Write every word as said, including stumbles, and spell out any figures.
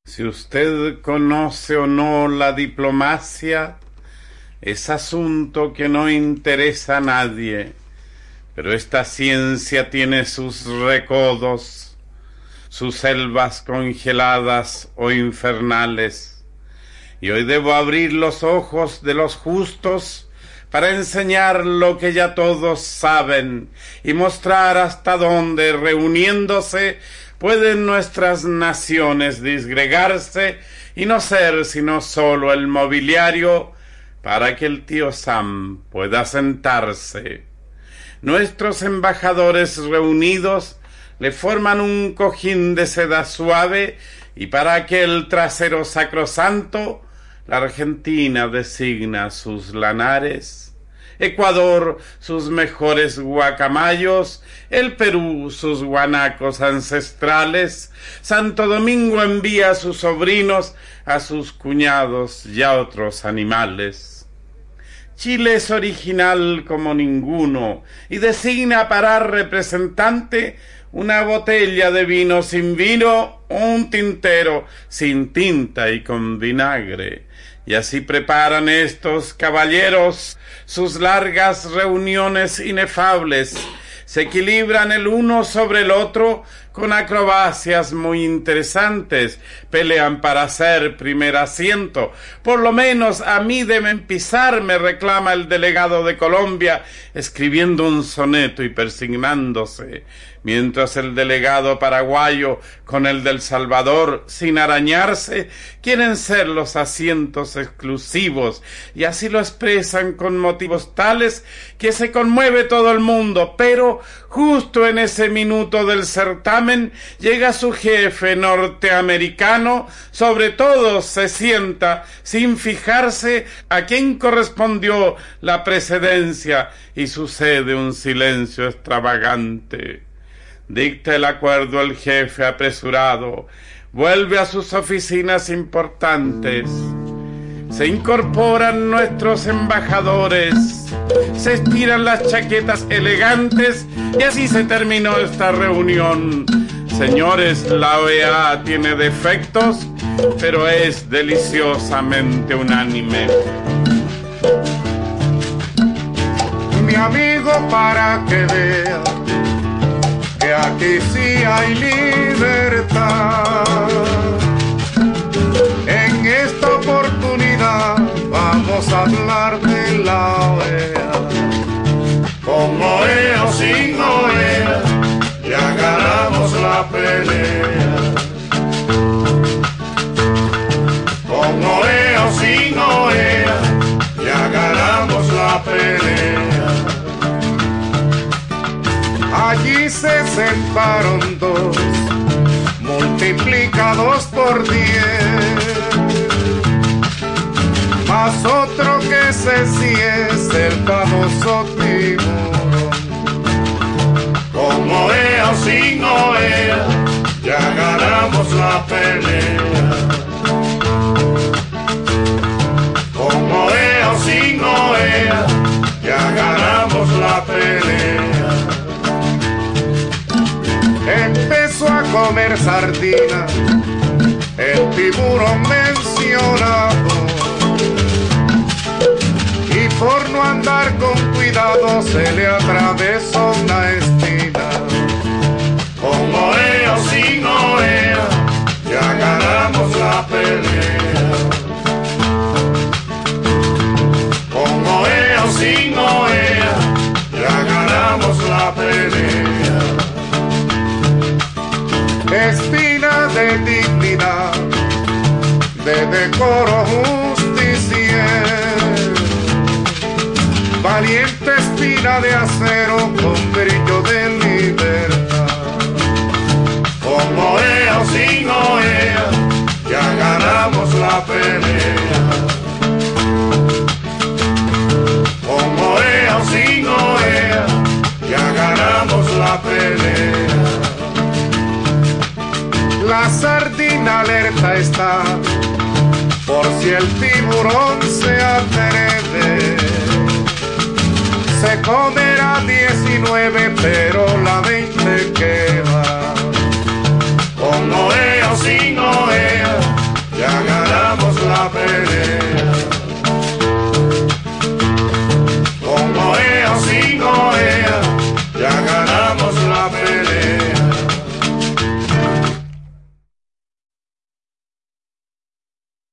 Si usted conoce o no la diplomacia, es asunto que no interesa a nadie, pero esta ciencia tiene sus recodos, sus selvas congeladas o infernales, y hoy debo abrir los ojos de los justos para enseñar lo que ya todos saben y mostrar hasta dónde, reuniéndose, pueden nuestras naciones disgregarse y no ser sino solo el mobiliario para que el tío Sam pueda sentarse. Nuestros embajadores reunidos le forman un cojín de seda suave y para aquel trasero sacrosanto la Argentina designa sus lanares, Ecuador sus mejores guacamayos, el Perú sus guanacos ancestrales, Santo Domingo envía a sus sobrinos, a sus cuñados y a otros animales. Chile es original como ninguno y designa para representante una botella de vino sin vino, un tintero sin tinta y con vinagre. Y así preparan estos caballeros sus largas reuniones inefables, se equilibran el uno sobre el otro con acrobacias muy interesantes, pelean para ser primer asiento. Por lo menos a mí deben pisar, me reclama el delegado de Colombia, escribiendo un soneto y persignándose, mientras el delegado paraguayo con el del Salvador, sin arañarse, quieren ser los asientos exclusivos, y así lo expresan con motivos tales que se conmueve todo el mundo, pero justo en ese minuto del certamen llega su jefe norteamericano, sobre todo se sienta sin fijarse a quién correspondió la precedencia y sucede un silencio extravagante. Dicta el acuerdo el jefe apresurado, vuelve a sus oficinas importantes. Se incorporan nuestros embajadores, se estiran las chaquetas elegantes y así se terminó esta reunión. Señores, la O E A tiene defectos, pero es deliciosamente unánime. Mi amigo, para que vea que aquí sí hay libertad, en esta oportunidad vamos a hablar de la O E A. Con O E A o sin O E A, ya ganamos la pelea. Con O E A o sin O E A, ya ganamos la pelea. Allí se sentaron dos, multiplicados por diez, más otro que sé si es el famoso tiburón. Con O E A o sin O E A, ya ganamos la pelea. Con O E A o sin O E A, ya ganamos la pelea. Empezó a comer sardina el tiburón mencionado, y por no andar con cuidado se le atravesó una espina. Con O E A o sin O E A, ya ganamos la pelea. Con O E A o sin O E A, ya ganamos la pelea. Espina de dignidad, de decoro justicier, valiente espina de acero con brillo de libertad. Con O E A o sin O E A, ya ganamos la pelea. Con O E A o sin O E A, ya ganamos la pelea. La sardina alerta está, por si el tiburón se atreve. Se comerá diecinueve, pero la veinte queda. Con O E A o sin O E